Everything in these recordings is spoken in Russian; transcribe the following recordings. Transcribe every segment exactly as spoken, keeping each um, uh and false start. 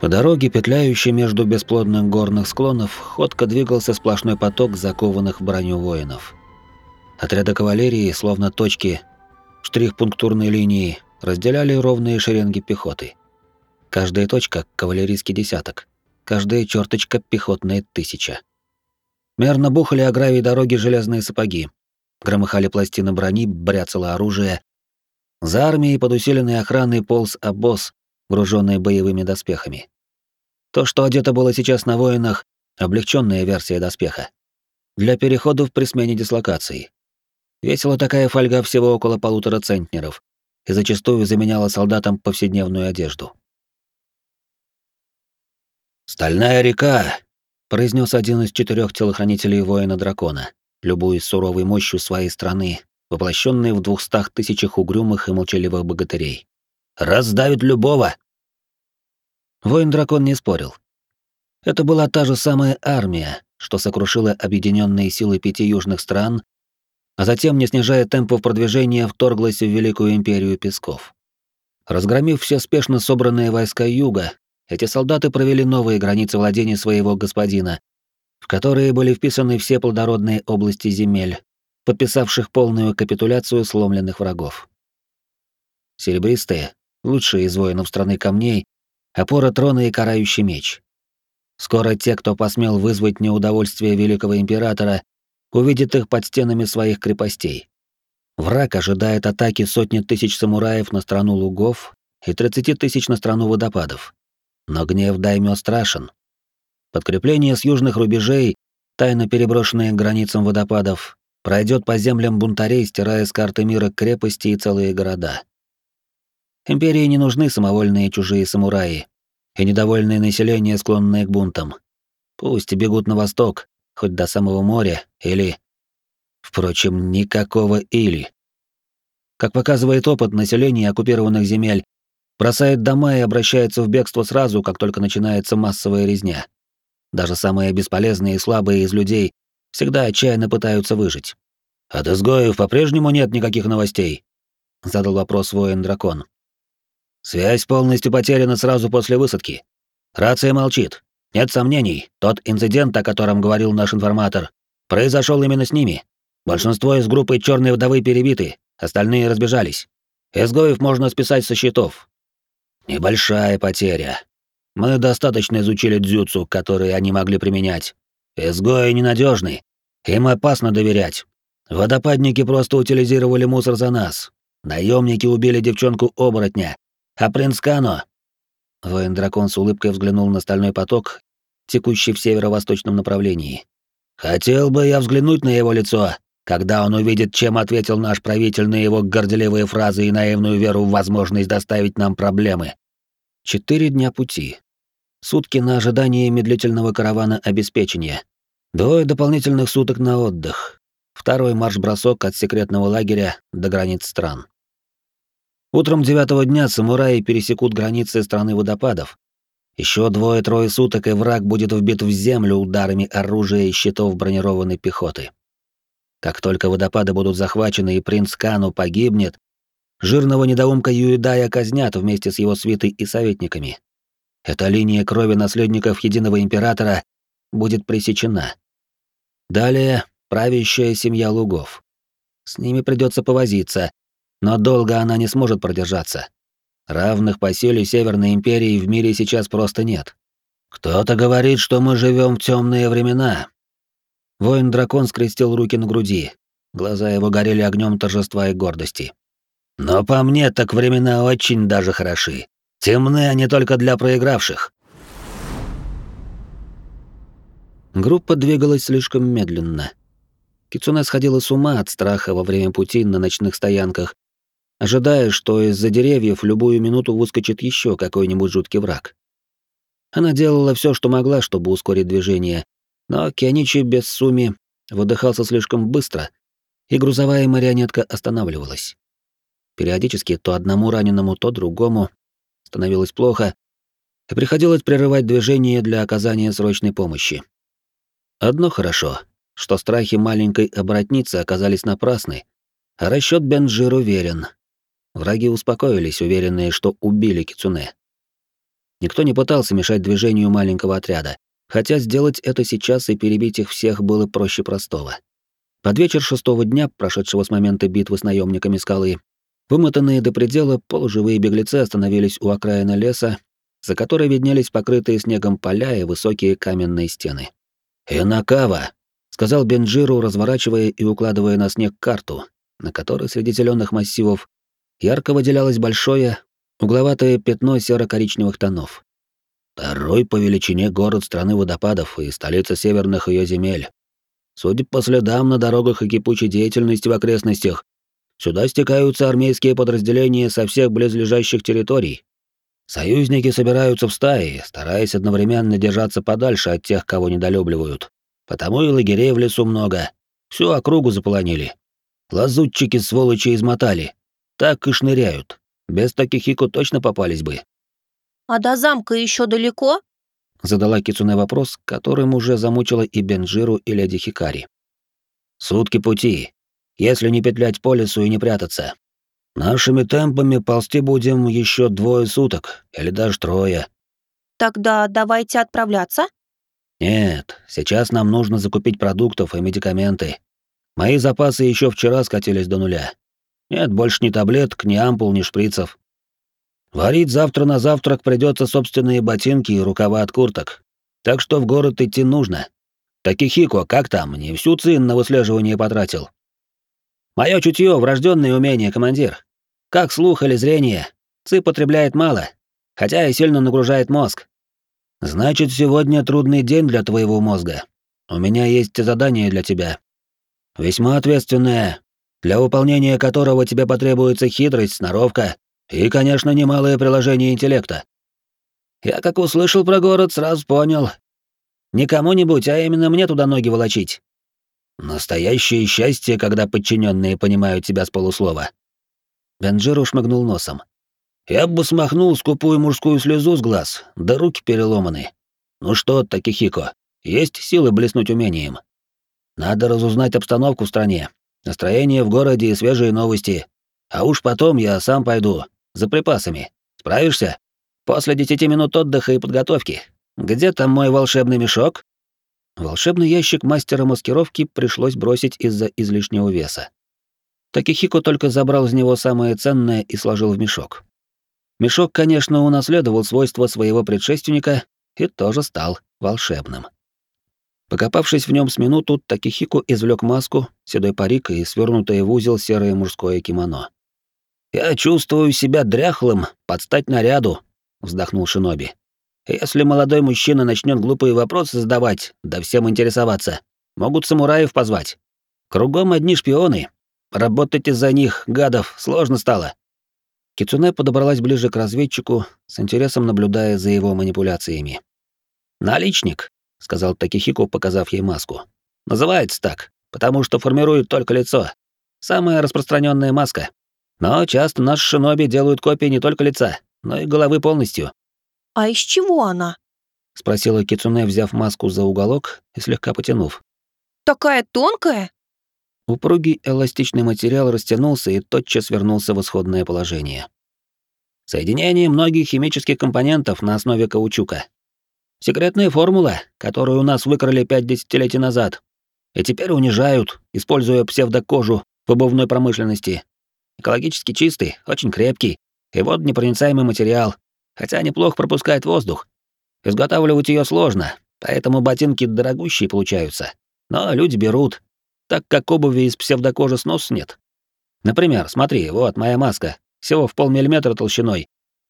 По дороге, петляющей между бесплодных горных склонов, ходко двигался сплошной поток закованных в броню воинов. Отряды кавалерии, словно точки штрих-пунктурной линии, разделяли ровные шеренги пехоты. Каждая точка — кавалерийский десяток, каждая черточка — пехотная тысяча. Мерно бухали о гравий дороги железные сапоги, громыхали пластины брони, бряцало оружие. За армией под усиленной охраной полз обоз, груженный боевыми доспехами. То, что одето было сейчас на воинах, облегченная версия доспеха. Для переходов при смене дислокации. Весила такая фольга всего около полутора центнеров и зачастую заменяла солдатам повседневную одежду. «Стальная река!» — произнес один из четырех телохранителей воина-дракона, любуясь суровой мощью своей страны, воплощенной в двухстах тысячах угрюмых и молчаливых богатырей. «Раздавит любого!» Воин-дракон не спорил. Это была та же самая армия, что сокрушила объединенные силы пяти южных стран, а затем, не снижая темпов продвижения, вторглась в Великую Империю Песков. Разгромив все спешно собранные войска Юга, эти солдаты провели новые границы владений своего господина, в которые были вписаны все плодородные области земель, подписавших полную капитуляцию сломленных врагов. Серебристые, лучшие из воинов страны камней, опора трона и карающий меч. Скоро те, кто посмел вызвать неудовольствие великого императора, увидят их под стенами своих крепостей. Враг ожидает атаки сотни тысяч самураев на страну лугов и тридцати тысяч на страну водопадов. Но гнев даймё страшен. Подкрепление с южных рубежей, тайно переброшенное к границам водопадов, пройдет по землям бунтарей, стирая с карты мира крепости и целые города. Империи не нужны самовольные чужие самураи и недовольное население, склонное к бунтам. Пусть бегут на восток, хоть до самого моря, или... Впрочем, никакого «или». Как показывает опыт, население оккупированных земель бросает дома и обращается в бегство сразу, как только начинается массовая резня. Даже самые бесполезные и слабые из людей всегда отчаянно пытаются выжить. «От изгоев по-прежнему нет никаких новостей?» — задал вопрос воин-дракон. «Связь полностью потеряна сразу после высадки. Рация молчит. Нет сомнений, тот инцидент, о котором говорил наш информатор, произошел именно с ними. Большинство из группы Черной Вдовы перебиты, остальные разбежались. Изгоев можно списать со счетов. Небольшая потеря. Мы достаточно изучили дзюцу, которые они могли применять. Изгои ненадежны, им опасно доверять. Водопадники просто утилизировали мусор за нас. Наемники убили девчонку-оборотня, а принц Кано...» Воин-дракон с улыбкой взглянул на стальной поток, текущий в северо-восточном направлении. «Хотел бы я взглянуть на его лицо, когда он увидит, чем ответил наш правитель на его горделивые фразы и наивную веру в возможность доставить нам проблемы». Четыре дня пути. Сутки на ожидание медлительного каравана обеспечения. Двое дополнительных суток на отдых. Второй марш-бросок от секретного лагеря до границ стран. Утром девятого дня самураи пересекут границы страны водопадов. Еще двое-трое суток, и враг будет вбит в землю ударами оружия и щитов бронированной пехоты. Как только водопады будут захвачены и принц Кану погибнет, жирного недоумка Юидая казнят вместе с его свитой и советниками. Эта линия крови наследников единого императора будет пресечена. Далее правящая семья лугов. С ними придется повозиться, но долго она не сможет продержаться. Равных по силе Северной империи в мире сейчас просто нет. Кто-то говорит, что мы живем в темные времена. Воин-дракон скрестил руки на груди. Глаза его горели огнем торжества и гордости. Но по мне так времена очень даже хороши. Темны они только для проигравших. Группа двигалась слишком медленно. Кицуне сходила с ума от страха во время пути на ночных стоянках, ожидая, что из-за деревьев в любую минуту выскочит еще какой-нибудь жуткий враг. Она делала все, что могла, чтобы ускорить движение, но Кианичи без Суми выдыхался слишком быстро, и грузовая марионетка останавливалась. Периодически то одному раненому, то другому становилось плохо, и приходилось прерывать движение для оказания срочной помощи. Одно хорошо, что страхи маленькой оборотницы оказались напрасны, а расчет Бенджир уверен. Враги успокоились, уверенные, что убили Кицуне. Никто не пытался мешать движению маленького отряда, хотя сделать это сейчас и перебить их всех было проще простого. Под вечер шестого дня, прошедшего с момента битвы с наемниками скалы, вымотанные до предела полуживые беглецы остановились у окраины леса, за которой виднелись покрытые снегом поля и высокие каменные стены. «Инакава», — сказал Бенджиру, разворачивая и укладывая на снег карту, на которой среди зеленых массивов ярко выделялось большое, угловатое пятно серо-коричневых тонов. «Второй по величине город страны водопадов и столица северных ее земель. Судя по следам на дорогах и кипучей деятельности в окрестностях, сюда стекаются армейские подразделения со всех близлежащих территорий. Союзники собираются в стаи, стараясь одновременно держаться подальше от тех, кого недолюбливают. Потому и лагерей в лесу много. Всю округу заполонили. Лазутчики сволочи измотали. Так и шныряют. Без Такихико точно попались бы». «А до замка еще далеко?» — задала Кицуне вопрос, которым уже замучила и Бенджиру, и леди Хикари. «Сутки пути, если не петлять по лесу и не прятаться. Нашими темпами ползти будем еще двое суток, или даже трое». «Тогда давайте отправляться?» «Нет, сейчас нам нужно закупить продуктов и медикаменты. Мои запасы еще вчера скатились до нуля. Нет больше ни таблеток, ни ампул, ни шприцев. Варить завтра на завтрак придется собственные ботинки и рукава от курток. Так что в город идти нужно. Такихико, как там, не всю цин на выслеживание потратил?» «Моё чутье — врожденное умение, командир. Как слух или зрение. Ци потребляет мало, хотя и сильно нагружает мозг». «Значит, сегодня трудный день для твоего мозга. У меня есть задание для тебя. Весьма ответственное, для выполнения которого тебе потребуется хитрость, сноровка и, конечно, немалое приложение интеллекта». «Я как услышал про город, сразу понял. Не кому-нибудь, а именно мне туда ноги волочить». «Настоящее счастье, когда подчиненные понимают тебя с полуслова». Бенджиру шмыгнул носом. «Я бы смахнул скупую мужскую слезу с глаз, да руки переломаны. Ну что, Такихико, есть силы блеснуть умением? Надо разузнать обстановку в стране, настроение в городе и свежие новости. А уж потом я сам пойду, за припасами. Справишься? После десяти минут отдыха и подготовки. Где там мой волшебный мешок?» Волшебный ящик мастера маскировки пришлось бросить из-за излишнего веса. Такихико только забрал из него самое ценное и сложил в мешок. Мешок, конечно, унаследовал свойства своего предшественника и тоже стал волшебным. Покопавшись в нем с минуту, Такихико извлек маску, седой парик и свернутое в узел серое мужское кимоно. «Я чувствую себя дряхлым, под стать наряду», — вздохнул шиноби. «Если молодой мужчина начнет глупые вопросы задавать, да всем интересоваться, могут самураев позвать. Кругом одни шпионы. Работать из-за них, гадов, сложно стало». Кицуне подобралась ближе к разведчику, с интересом наблюдая за его манипуляциями. «Наличник», — сказал Такихико, показав ей маску. «Называется так, потому что формирует только лицо. Самая распространенная маска. Но часто наши шиноби делают копии не только лица, но и головы полностью». «А из чего она?» — спросила Кицуне, взяв маску за уголок и слегка потянув. «Такая тонкая?» Упругий эластичный материал растянулся и тотчас вернулся в исходное положение. «Соединение многих химических компонентов на основе каучука. Секретная формула, которую у нас выкрали пять десятилетий назад, и теперь унижают, используя псевдокожу в обувной промышленности. Экологически чистый, очень крепкий и водонепроницаемый материал, хотя неплохо пропускает воздух. Изготавливать ее сложно, поэтому ботинки дорогущие получаются. Но люди берут, так как обуви из псевдокожи снос нет. Например, смотри, вот моя маска, всего в полмиллиметра толщиной.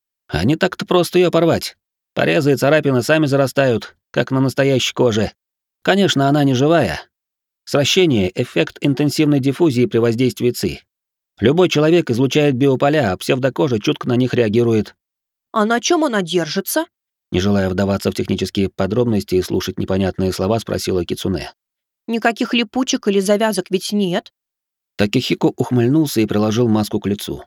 А не так-то просто ее порвать. Порезы и царапины сами зарастают, как на настоящей коже. Конечно, она не живая. Сращение — эффект интенсивной диффузии при воздействии ЦИ. Любой человек излучает биополя, а псевдокожа чутко на них реагирует. «А на чем она держится?» Не желая вдаваться в технические подробности и слушать непонятные слова, спросила Кицуне. «Никаких липучек или завязок ведь нет?» Такихико ухмыльнулся и приложил маску к лицу.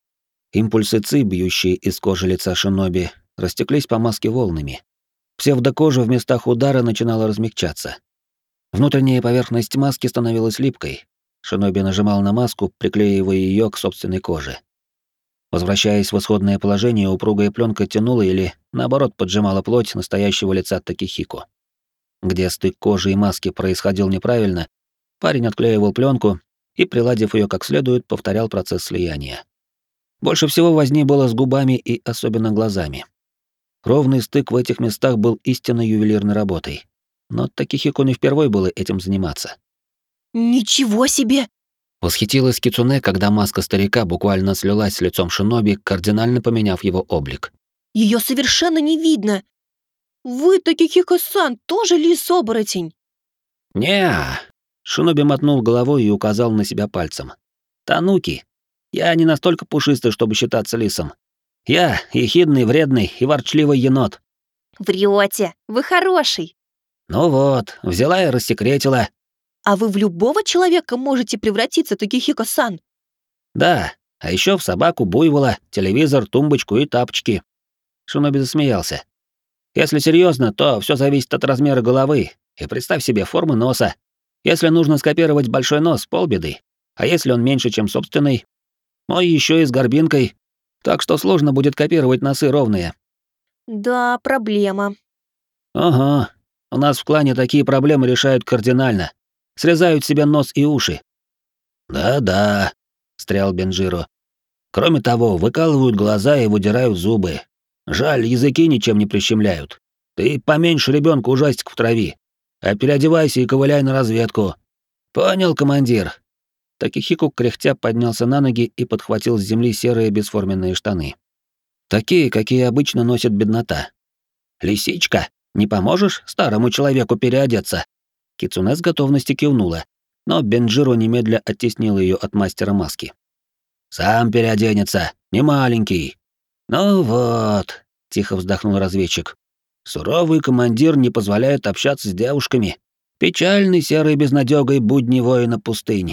Импульсы ЦИ, бьющие из кожи лица шиноби, растеклись по маске волнами. Псевдокожа в местах удара начинала размягчаться. Внутренняя поверхность маски становилась липкой. Шиноби нажимал на маску, приклеивая ее к собственной коже. Возвращаясь в исходное положение, упругая пленка тянула или, наоборот, поджимала плоть настоящего лица Такихико. Где стык кожи и маски происходил неправильно, парень отклеивал пленку и, приладив ее как следует, повторял процесс слияния. Больше всего возни было с губами и особенно глазами. Ровный стык в этих местах был истинно ювелирной работой. Но Такихико не впервой было этим заниматься. Ничего себе! Восхитилась Кицуне, когда маска старика буквально слилась с лицом шиноби, кардинально поменяв его облик. Ее совершенно не видно. Вы, Такихико-сан, тоже лис-оборотень? «Не-а!» Шиноби мотнул головой и указал на себя пальцем. «Тануки! Я не настолько пушистый, чтобы считаться лисом. Я ехидный, вредный и ворчливый енот». Врете, вы хороший. «Ну вот, взяла и рассекретила». А вы в любого человека можете превратиться, Такихико-сан? «Да, а еще в собаку, буйвола, телевизор, тумбочку и тапочки». Шиноби засмеялся. «Если серьезно, то все зависит от размера головы, и представь себе формы носа. Если нужно скопировать большой нос, полбеды. А если он меньше, чем собственный? Мой еще и с горбинкой, так что сложно будет копировать носы ровные». Да, проблема. «Ага, у нас в клане такие проблемы решают кардинально. Срезают себе нос и уши». «Да-да», — встрял Бенджиро. «Кроме того, выкалывают глаза и выдирают зубы. Жаль, языки ничем не прищемляют. Ты поменьше ребенка ужастик в трави. А переодевайся и ковыляй на разведку». «Понял, командир». Такихико кряхтя поднялся на ноги и подхватил с земли серые бесформенные штаны. Такие, какие обычно носит беднота. «Лисичка, не поможешь старому человеку переодеться?» Кицуне с готовностью кивнула, но Бенджиро немедля оттеснил ее от мастера маски. «Сам переоденется, не маленький». «Ну вот», — тихо вздохнул разведчик. «Суровый командир не позволяет общаться с девушками. Печальный серой безнадёгой будни воина пустыни».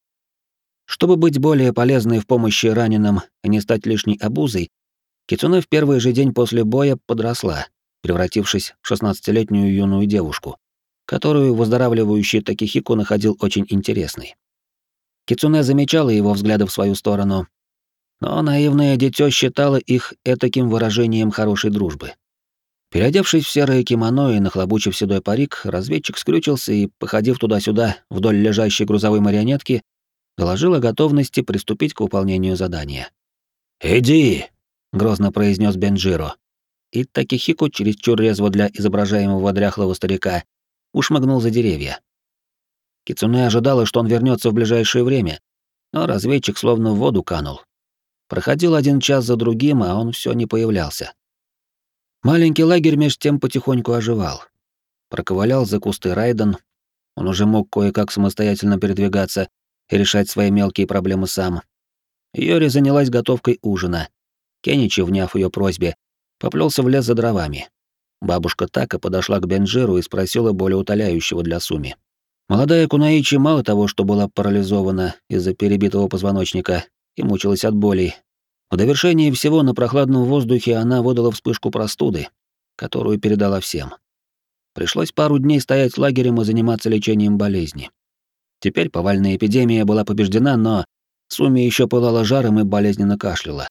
Чтобы быть более полезной в помощи раненым и не стать лишней обузой, Кицуне в первый же день после боя подросла, превратившись в шестнадцатилетнюю юную девушку, которую выздоравливающий Такихико находил очень интересной. Кицуне замечала его взгляды в свою сторону, но наивное дитё считало их этаким выражением хорошей дружбы. Переодевшись в серое кимоно и нахлобучив седой парик, разведчик скрючился и, походив туда-сюда вдоль лежащей грузовой марионетки, доложил о готовности приступить к выполнению задания. «Иди!» — грозно произнес Бенджиро. И Такихико, чересчур резво для изображаемого дряхлого старика, ушмыгнул за деревья. Кицуне ожидала, что он вернется в ближайшее время, но разведчик словно в воду канул. Проходил один час за другим, а он все не появлялся. Маленький лагерь меж тем потихоньку оживал. Проковылял за кусты Райден, он уже мог кое-как самостоятельно передвигаться и решать свои мелкие проблемы сам. Йори занялась готовкой ужина. Кеничи, вняв ее просьбе, поплелся в лес за дровами. Бабушка Така подошла к Бенджиру и спросила более утоляющего для Суми. Молодая Кунаичи мало того, что была парализована из-за перебитого позвоночника и мучилась от боли, в довершении всего на прохладном воздухе она выдала вспышку простуды, которую передала всем. Пришлось пару дней стоять лагерем и заниматься лечением болезни. Теперь повальная эпидемия была побеждена, но Суми еще пылала жаром и болезненно кашляла.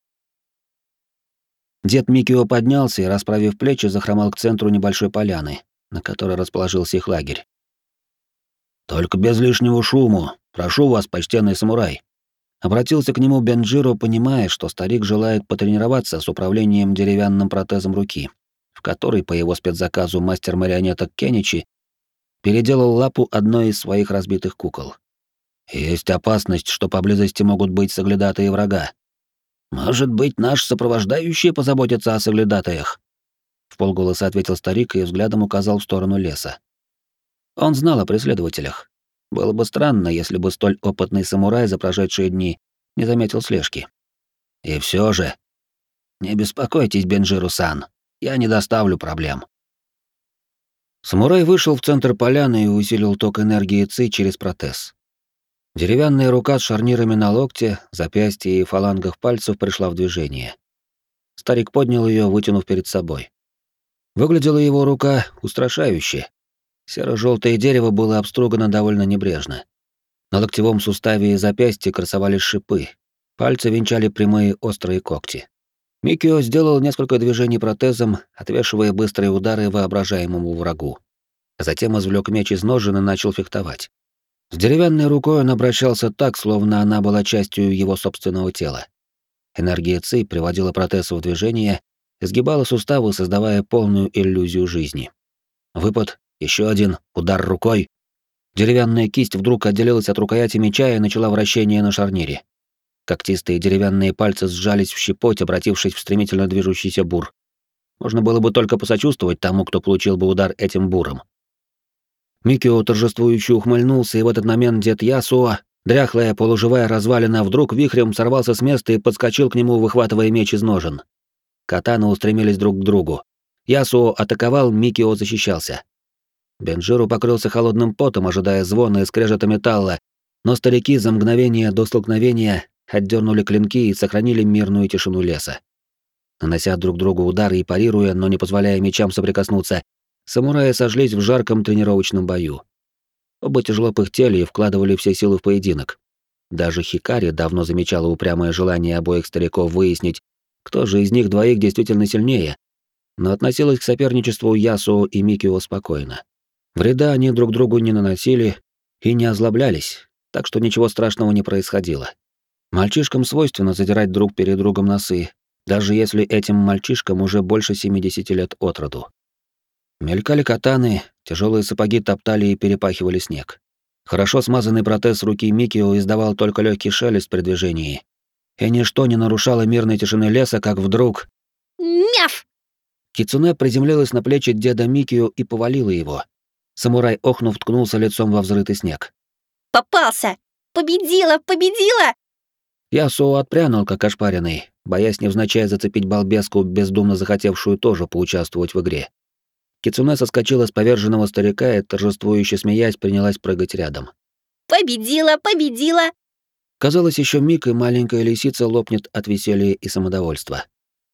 Дед Микио поднялся и, расправив плечи, захромал к центру небольшой поляны, на которой расположился их лагерь. «Только без лишнего шуму. Прошу вас, почтенный самурай». Обратился к нему Бенджиро, понимая, что старик желает потренироваться с управлением деревянным протезом руки, в который, по его спецзаказу, мастер марионеток Кеничи переделал лапу одной из своих разбитых кукол. «Есть опасность, что поблизости могут быть соглядатые врага. Может быть, наш сопровождающий позаботится о соглядатаях?» Вполголоса ответил старик и взглядом указал в сторону леса. Он знал о преследователях. Было бы странно, если бы столь опытный самурай за прошедшие дни не заметил слежки. И все же... Не беспокойтесь, Бенджиру-сан, я не доставлю проблем. Самурай вышел в центр поляны и усилил ток энергии ци через протез. Деревянная рука с шарнирами на локте, запястье и фалангах пальцев пришла в движение. Старик поднял ее, вытянув перед собой. Выглядела его рука устрашающе. Серо-желтое дерево было обстругано довольно небрежно. На локтевом суставе и запястье красовались шипы, Пальцы венчали прямые острые когти. Микио сделал несколько движений протезом, отвешивая быстрые удары воображаемому врагу. Затем извлек меч из ножен и начал фехтовать. С деревянной рукой он обращался так, словно она была частью его собственного тела. Энергия ци приводила протез в движение, изгибала суставы, создавая полную иллюзию жизни. Выпад, еще один, удар рукой. Деревянная кисть вдруг отделилась от рукояти меча и начала вращение на шарнире. Когтистые деревянные пальцы сжались в щепоть, обратившись в стремительно движущийся бур. Можно было бы только посочувствовать тому, кто получил бы удар этим буром. Микио торжествующе ухмыльнулся, и в этот момент дед Ясуо, дряхлая полуживая развалина, вдруг вихрем сорвался с места и подскочил к нему, выхватывая меч из ножен. Катаны устремились друг к другу. Ясуо атаковал, Микио защищался. Бенджиру покрылся холодным потом, ожидая звона и скрежета металла, но старики за мгновение до столкновения отдернули клинки и сохранили мирную тишину леса. Нанося друг другу удары и парируя, но не позволяя мечам соприкоснуться, самураи сошлись в жарком тренировочном бою. Оба тяжело пыхтели и вкладывали все силы в поединок. Даже Хикари давно замечала упрямое желание обоих стариков выяснить, кто же из них двоих действительно сильнее, но относилась к соперничеству Ясуо и Микио спокойно. Вреда они друг другу не наносили и не озлоблялись, так что ничего страшного не происходило. Мальчишкам свойственно задирать друг перед другом носы, даже если этим мальчишкам уже больше семидесяти лет от роду. Мелькали катаны, тяжелые сапоги топтали и перепахивали снег. Хорошо смазанный протез руки Микио издавал только легкий шелест при движении, и ничто не нарушало мирной тишины леса, как вдруг... Мяф! Кицуне приземлилась на плечи деда Микио и повалила его. Самурай, охнув, ткнулся лицом во взрытый снег. Попался! Победила! Победила! Ясуо отпрянул, как ошпаренный, боясь невзначай зацепить балбеску, бездумно захотевшую тоже поучаствовать в игре. Кицуне соскочила с поверженного старика и, торжествующе смеясь, принялась прыгать рядом. Победила! Победила! Казалось, еще миг, и маленькая лисица лопнет от веселья и самодовольства.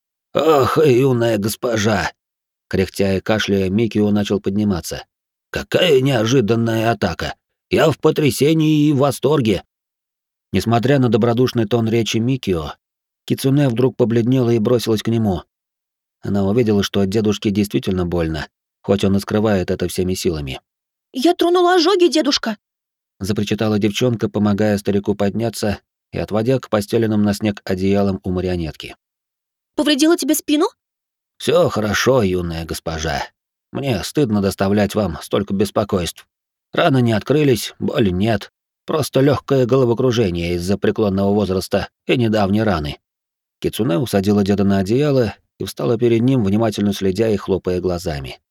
«Ох, юная госпожа!» Кряхтя и кашляя, Микио начал подниматься. «Какая неожиданная атака! Я в потрясении и в восторге!» Несмотря на добродушный тон речи Микио, Кицуне вдруг побледнела и бросилась к нему. Она увидела, что дедушке действительно больно, хоть он и скрывает это всеми силами. «Я тронула ожоги, дедушка!» — запричитала девчонка, помогая старику подняться и отводя к постеленным на снег одеялам у марионетки. «Повредила тебе спину?» «Всё хорошо, юная госпожа. Мне стыдно доставлять вам столько беспокойств. Раны не открылись, боли нет. Просто легкое головокружение из-за преклонного возраста и недавней раны». Кицуне усадила деда на одеяло и встала перед ним, внимательно следя и хлопая глазами.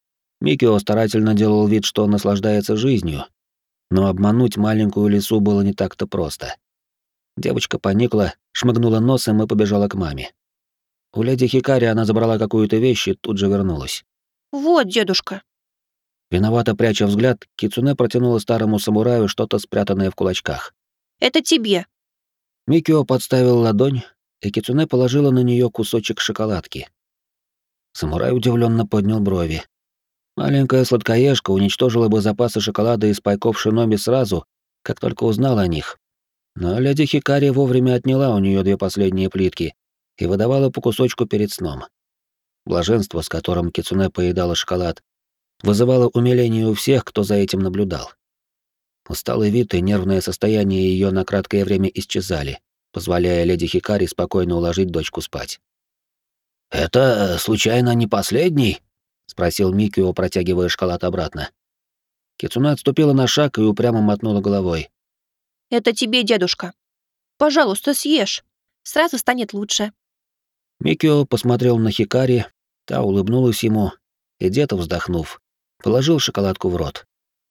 Микио старательно делал вид, что он наслаждается жизнью, но обмануть маленькую лису было не так-то просто. Девочка поникла, шмыгнула носом и побежала к маме. У леди Хикари она забрала какую-то вещь и тут же вернулась. «Вот, дедушка». Виновато пряча взгляд, Кицуне протянула старому самураю что-то спрятанное в кулачках. «Это тебе». Микио подставил ладонь, и Кицуне положила на нее кусочек шоколадки. Самурай удивленно поднял брови. Маленькая сладкоежка уничтожила бы запасы шоколада из пайков шиноби сразу, как только узнала о них. Но леди Хикари вовремя отняла у нее две последние плитки и выдавала по кусочку перед сном. Блаженство, с которым Кицуне поедала шоколад, вызывало умиление у всех, кто за этим наблюдал. Усталый вид и нервное состояние ее на краткое время исчезали, позволяя леди Хикари спокойно уложить дочку спать. «Это, случайно, не последний?» — спросил Микио, протягивая шоколад обратно. Кицуне отступила на шаг и упрямо мотнула головой. «Это тебе, дедушка. Пожалуйста, съешь. Сразу станет лучше». Микио посмотрел на Хикари, та улыбнулась ему, и дед, вздохнув, положил шоколадку в рот.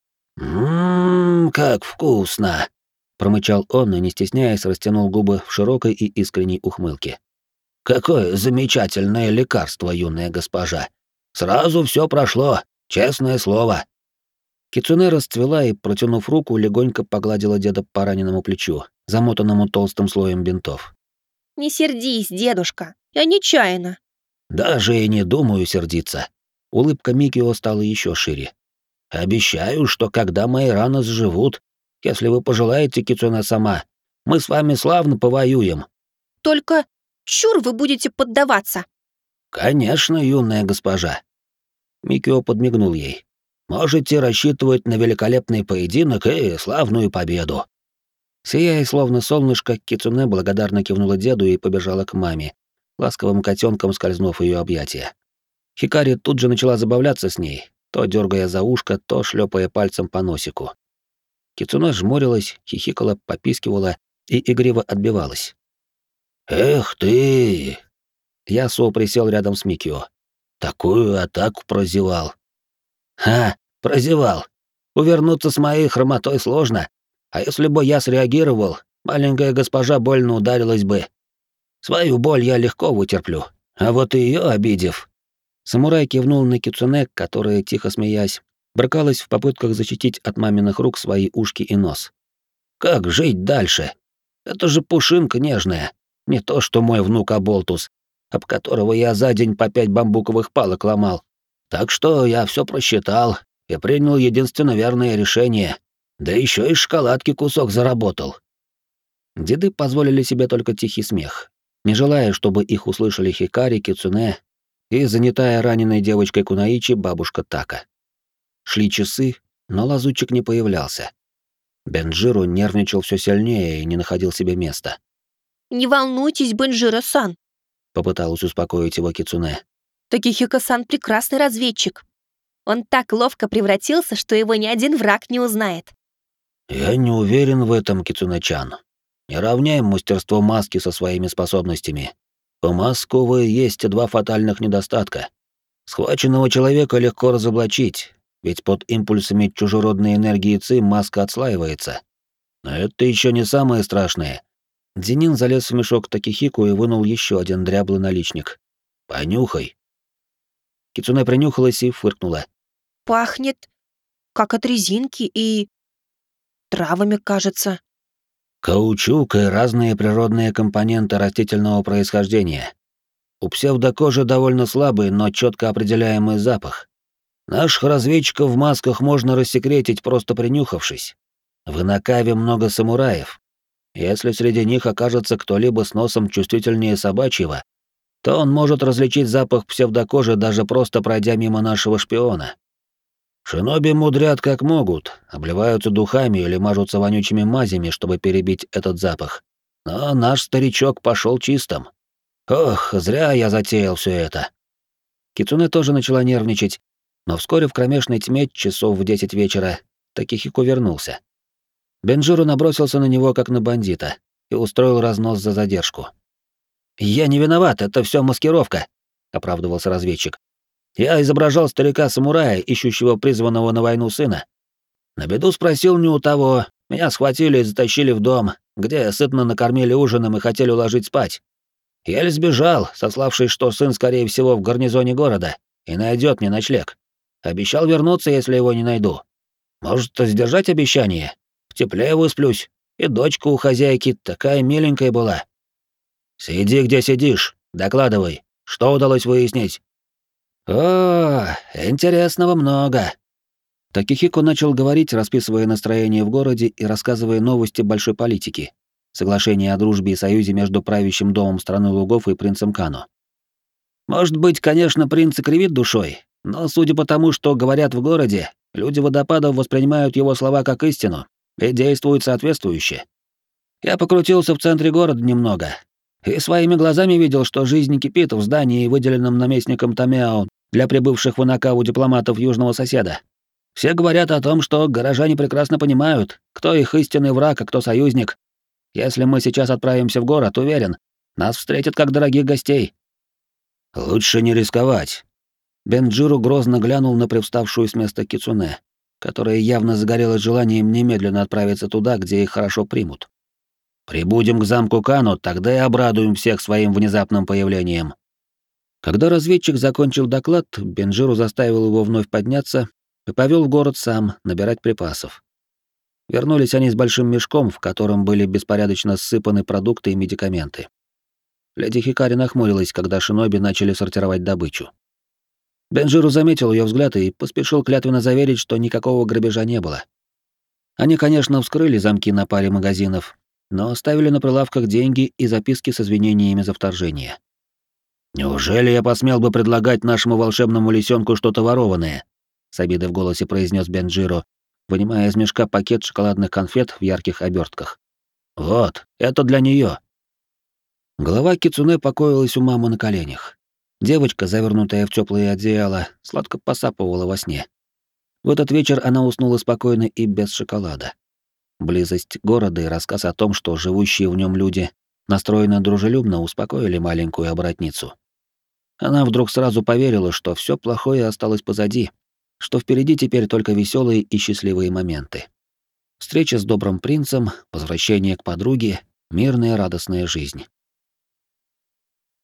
«Ммм, как вкусно!» — промычал он и, не стесняясь, растянул губы в широкой и искренней ухмылке. «Какое замечательное лекарство, юная госпожа! Сразу все прошло, честное слово!» Кицуне расцвела и, протянув руку, легонько погладила деда по раненому плечу, замотанному толстым слоем бинтов. «Не сердись, дедушка, я нечаянно». «Даже и не думаю сердиться». Улыбка Микио стала еще шире. «Обещаю, что когда мои раны заживут, если вы пожелаете, Кицуне сама, Мы с вами славно повоюем». Только чур вы будете поддаваться. «Конечно, юная госпожа». Микио подмигнул ей. «Можете рассчитывать на великолепный поединок и славную победу». Сияя словно солнышко, Кицуне благодарно кивнула деду и побежала к маме, ласковым котенком скользнув в ее объятия. Хикари тут же начала забавляться с ней, то дергая за ушко, то шлепая пальцем по носику. Кицуне жмурилась, хихикала, попискивала и игриво отбивалась. «Эх ты!» Ясуо присел рядом с Микио. «Такую атаку прозевал». «Ха, прозевал. Увернуться с моей хромотой сложно, а если бы я среагировал, маленькая госпожа больно ударилась бы. Свою боль я легко вытерплю, а вот ее обидев...» Самурай кивнул на Кицуне, которая, тихо смеясь, брыкалась в попытках защитить от маминых рук свои ушки и нос. «Как жить дальше? Это же пушинка нежная, не то что мой внук Аболтус, об которого я за день по пять бамбуковых палок ломал. Так что я все просчитал и принял единственно верное решение, да еще и шоколадки кусок заработал». Деды позволили себе только тихий смех, не желая, чтобы их услышали Хикари, Кицуне и занятая раненой девочкой Кунаичи бабушка Така. Шли часы, но лазутчик не появлялся. Бенджиру нервничал все сильнее и не находил себе места. Не волнуйтесь, Бенджиро-сан. Попыталась успокоить его Кицуне. Такихико-сан прекрасный разведчик. Он так ловко превратился, что его ни один враг не узнает. Я не уверен в этом, Кицуне-чан. Не равняем мастерство маски со своими способностями. У Масковы есть два фатальных недостатка. Схваченного человека легко разоблачить, ведь под импульсами чужеродной энергии Ци маска отслаивается. Но это еще не самое страшное. Дзинин залез в мешок Такихику и вынул еще один дряблый наличник. «Понюхай». Кицуне принюхалась и фыркнула. Пахнет, как от резинки и... травами, кажется. Каучук и разные природные компоненты растительного происхождения. У псевдокожи довольно слабый, но четко определяемый запах. Наших разведчиков в масках можно рассекретить, просто принюхавшись. В Инакаве много самураев. Если среди них окажется кто-либо с носом чувствительнее собачьего, то он может различить запах псевдокожи, даже просто пройдя мимо нашего шпиона. Шиноби мудрят как могут, обливаются духами или мажутся вонючими мазями, чтобы перебить этот запах. Но наш старичок пошел чистым. Ох, зря я затеял все это. Кицуне тоже начала нервничать, но вскоре в кромешной тьме, часов в десять вечера, Такихико вернулся. Бенджиру набросился на него как на бандита и устроил разнос за задержку. «Я не виноват, это все маскировка», — оправдывался разведчик. «Я изображал старика-самурая, ищущего призванного на войну сына. На беду спросил не у того, меня схватили и затащили в дом, где сытно накормили ужином и хотели уложить спать. Еле сбежал, сославшись, что сын, скорее всего, в гарнизоне города и найдет мне ночлег. Обещал вернуться, если его не найду. Может, сдержать обещание? В тепле высплюсь, и дочка у хозяйки такая миленькая была. Сиди, где сидишь, докладывай, что удалось выяснить». «О, интересного много». Такихико начал говорить, расписывая настроение в городе и рассказывая новости большой политики. Соглашение о дружбе и союзе между правящим домом страны лугов и принцем Кано. Может быть, конечно, принц и кривит душой, но судя по тому, что говорят в городе, люди водопадов воспринимают его слова как истину и действуют соответствующе. Я покрутился в центре города немного и своими глазами видел, что жизнь кипит в здании, выделенном наместником Томео для прибывших в Инакаву дипломатов южного соседа. Все говорят о том, что горожане прекрасно понимают, кто их истинный враг, а кто союзник. Если мы сейчас отправимся в город, уверен, нас встретят как дорогих гостей. Лучше не рисковать. Бенджиру грозно глянул на привставшую с места Кицуне, которая явно загорелась желанием немедленно отправиться туда, где их хорошо примут. Прибудем к замку Кано, тогда и обрадуем всех своим внезапным появлением. Когда разведчик закончил доклад, Бенджиру заставил его вновь подняться и повел в город сам набирать припасов. Вернулись они с большим мешком, в котором были беспорядочно ссыпаны продукты и медикаменты. Леди Хикари нахмурилась, когда шиноби начали сортировать добычу. Бенджиру заметил ее взгляд и поспешил клятвенно заверить, что никакого грабежа не было. Они, конечно, вскрыли замки на паре магазинов, но оставили на прилавках деньги и записки с извинениями за вторжение. «Неужели я посмел бы предлагать нашему волшебному лисенку что-то ворованное?» — с обидой в голосе произнес Бенджиро, вынимая из мешка пакет шоколадных конфет в ярких обертках. «Вот, это для нее. Голова кицуне покоилась у мамы на коленях. Девочка, завернутая в теплое одеяло, сладко посапывала во сне. В этот вечер она уснула спокойно и без шоколада. Близость города и рассказ о том, что живущие в нем люди настроены дружелюбно, успокоили маленькую оборотницу. Она вдруг сразу поверила, что все плохое осталось позади, что впереди теперь только веселые и счастливые моменты. Встреча с добрым принцем, возвращение к подруге, мирная радостная жизнь.